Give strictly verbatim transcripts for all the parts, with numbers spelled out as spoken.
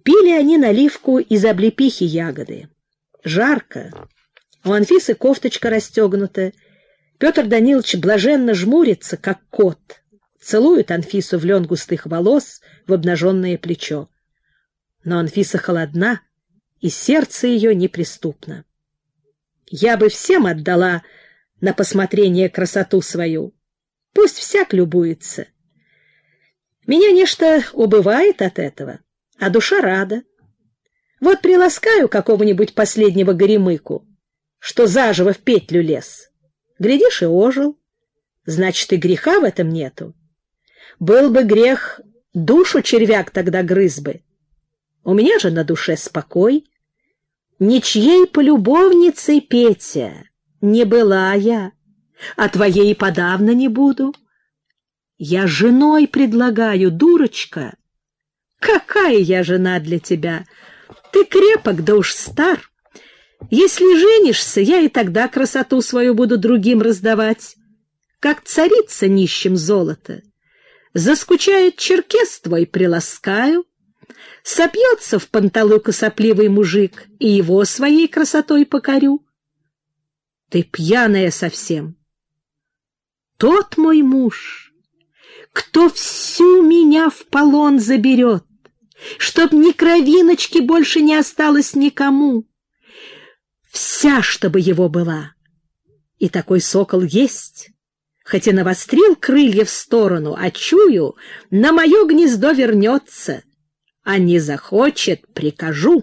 Пили они наливку из облепихи ягоды. Жарко. У Анфисы кофточка расстегнута. Петр Данилович блаженно жмурится, как кот. Целует Анфису в лен густых волос, в обнаженное плечо. Но Анфиса холодна, и сердце ее неприступно. Я бы всем отдала на посмотрение красоту свою. Пусть всяк любуется. Меня нечто убывает от этого, а душа рада. Вот приласкаю какого-нибудь последнего горемыку, что заживо в петлю лез. Глядишь, и ожил. Значит, и греха в этом нету. Был бы грех, душу червяк тогда грыз бы. У меня же на душе спокой. Ничьей полюбовницей, Петя, не была я, а твоей подавно не буду. Я женой предлагаю, дурочка. Какая я жена для тебя? Ты крепок, да уж стар. Если женишься, я и тогда красоту свою буду другим раздавать, как царица нищим золото. Заскучает черкес твой, приласкаю. Сопьется в панталыку сопливый мужик, и его своей красотой покорю. Ты пьяная совсем. Тот мой муж, кто всю меня в полон заберет, чтоб ни кровиночки больше не осталось никому. Вся, чтобы его была. И такой сокол есть, хоть и навострил крылья в сторону, а чую, на мое гнездо вернется, а не захочет, прикажу.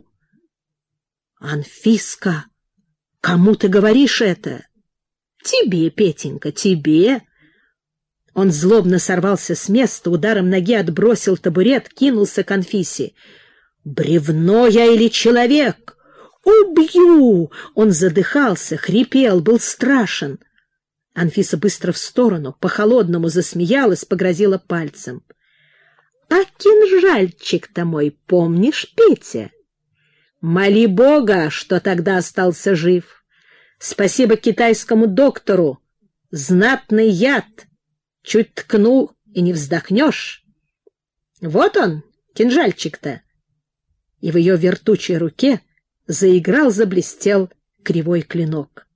Анфиска, кому ты говоришь это? Тебе, Петенька, тебе. Он злобно сорвался с места, ударом ноги отбросил табурет, кинулся к Анфисе. Бревно я или человек? Убью! Он задыхался, хрипел, был страшен. Анфиса быстро в сторону, по-холодному засмеялась, погрозила пальцем. — А кинжальчик-то мой помнишь, Петя? Моли Бога, что тогда остался жив. Спасибо китайскому доктору. Знатный яд. Чуть ткнул, и не вздохнешь. Вот он, кинжальчик-то. И в ее вертучей руке заиграл, заблестел кривой клинок.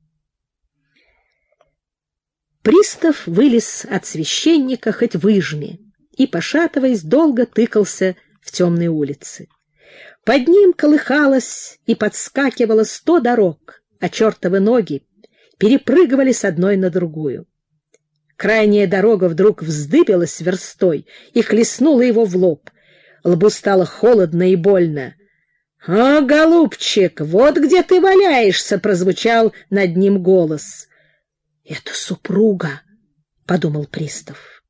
Пристав вылез от священника хоть выжми и, пошатываясь, долго тыкался в темные улицы. Под ним колыхалось и подскакивало сто дорог, а чертовы ноги перепрыгивали с одной на другую. Крайняя дорога вдруг вздыбилась верстой и хлестнула его в лоб. Лбу стало холодно и больно. — А, голубчик, вот где ты валяешься! — прозвучал над ним голос. — Это супруга, — подумал пристав.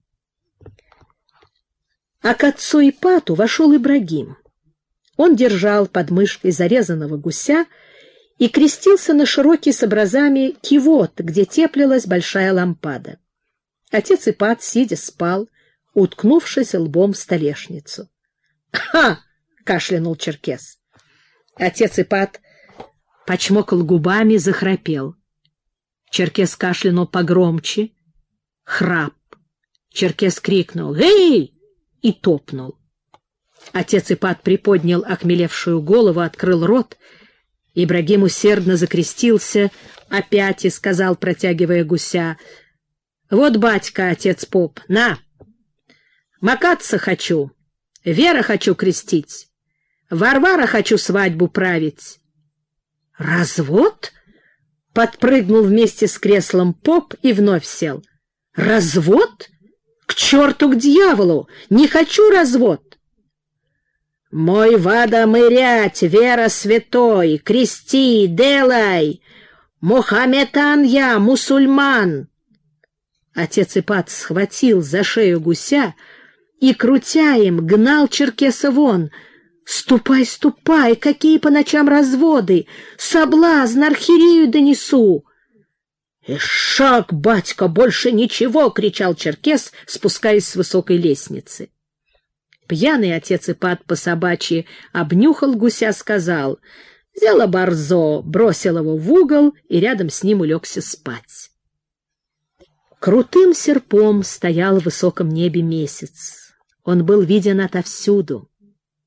А к отцу Ипату вошел Ибрагим. Он держал под мышкой зарезанного гуся и крестился на широкий с образами кивот, где теплилась большая лампада. Отец Ипат, сидя, спал, уткнувшись лбом в столешницу. «Ха!» — кашлянул черкес. Отец Ипат почмокал губами, захрапел. Черкес кашлянул погромче. Храп. Черкес крикнул «Эй!» и топнул. Отец Ипат приподнял охмелевшую голову, открыл рот. Ибрагим усердно закрестился опять и сказал, протягивая гуся: «Вот, батька, отец поп, на! Макаться хочу, Вера хочу крестить, Варвара хочу свадьбу править». «Развод?» — подпрыгнул вместе с креслом поп и вновь сел. «Развод? К черту, к дьяволу! Не хочу развод!» «Мой вада мырять, Вера святой, крести, делай! Мухамметан я, мусульман!» Отец Ипат схватил за шею гуся и, крутя им, гнал черкеса вон. «Ступай, ступай! Какие по ночам разводы! Соблазн, архиерею донесу!» «Ишак, батька, больше ничего!» — кричал черкес, спускаясь с высокой лестницы. Пьяный отец Ипат по-собачьи обнюхал гуся, сказал: «Взяла борзо», бросил его в угол и рядом с ним улегся спать. Крутым серпом стоял в высоком небе месяц. Он был виден отовсюду.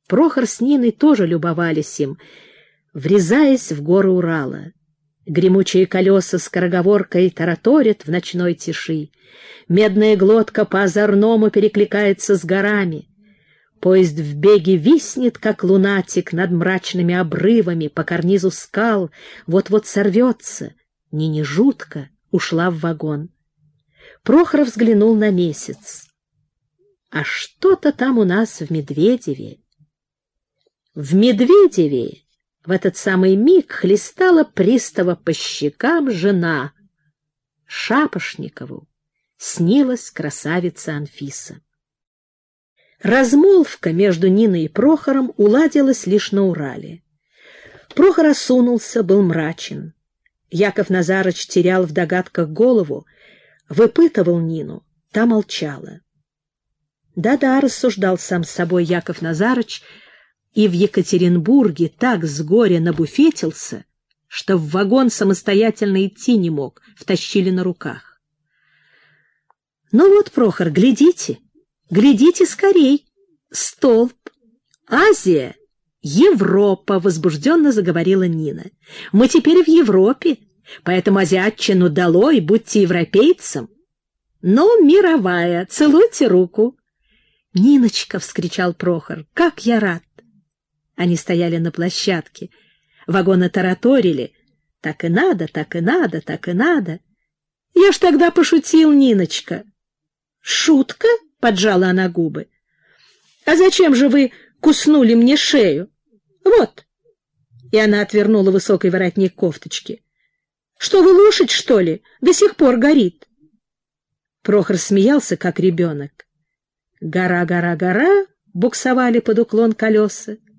Прохор с Ниной тоже любовались им, врезаясь в горы Урала. Гремучие колеса скороговоркой тараторят в ночной тиши. Медная глотка по-озорному перекликается с горами. Поезд в беге виснет, как лунатик, над мрачными обрывами, по карнизу скал, вот-вот сорвется. Нине жутко ушла в вагон. Прохор взглянул на месяц. А что-то там у нас в Медведеве. В Медведеве в этот самый миг хлестала пристава по щекам жена. Шапошникову снилась красавица Анфиса. Размолвка между Ниной и Прохором уладилась лишь на Урале. Прохор осунулся, был мрачен. Яков Назарыч терял в догадках голову, выпытывал Нину, та молчала. Да-да, рассуждал сам с собой Яков Назарыч, и в Екатеринбурге так с горя набуфетился, что в вагон самостоятельно идти не мог, втащили на руках. Ну вот, Прохор, глядите, глядите скорей. Столб. Азия. Европа, возбужденно заговорила Нина. Мы теперь в Европе, поэтому азиатчину долой, будьте европейцем. Ну, мировая, целуйте руку. Ниночка, — вскричал Прохор, — как я рад. Они стояли на площадке, вагоны тараторили. Так и надо, так и надо, так и надо. Я ж тогда пошутил, Ниночка. Шутка? — поджала она губы. А зачем же вы куснули мне шею? Вот. И она отвернула высокий воротник кофточки. Что вы, лошадь, что ли? До сих пор горит. Прохор смеялся, как ребенок. Гора, гора, гора, буксовали под уклон колеса.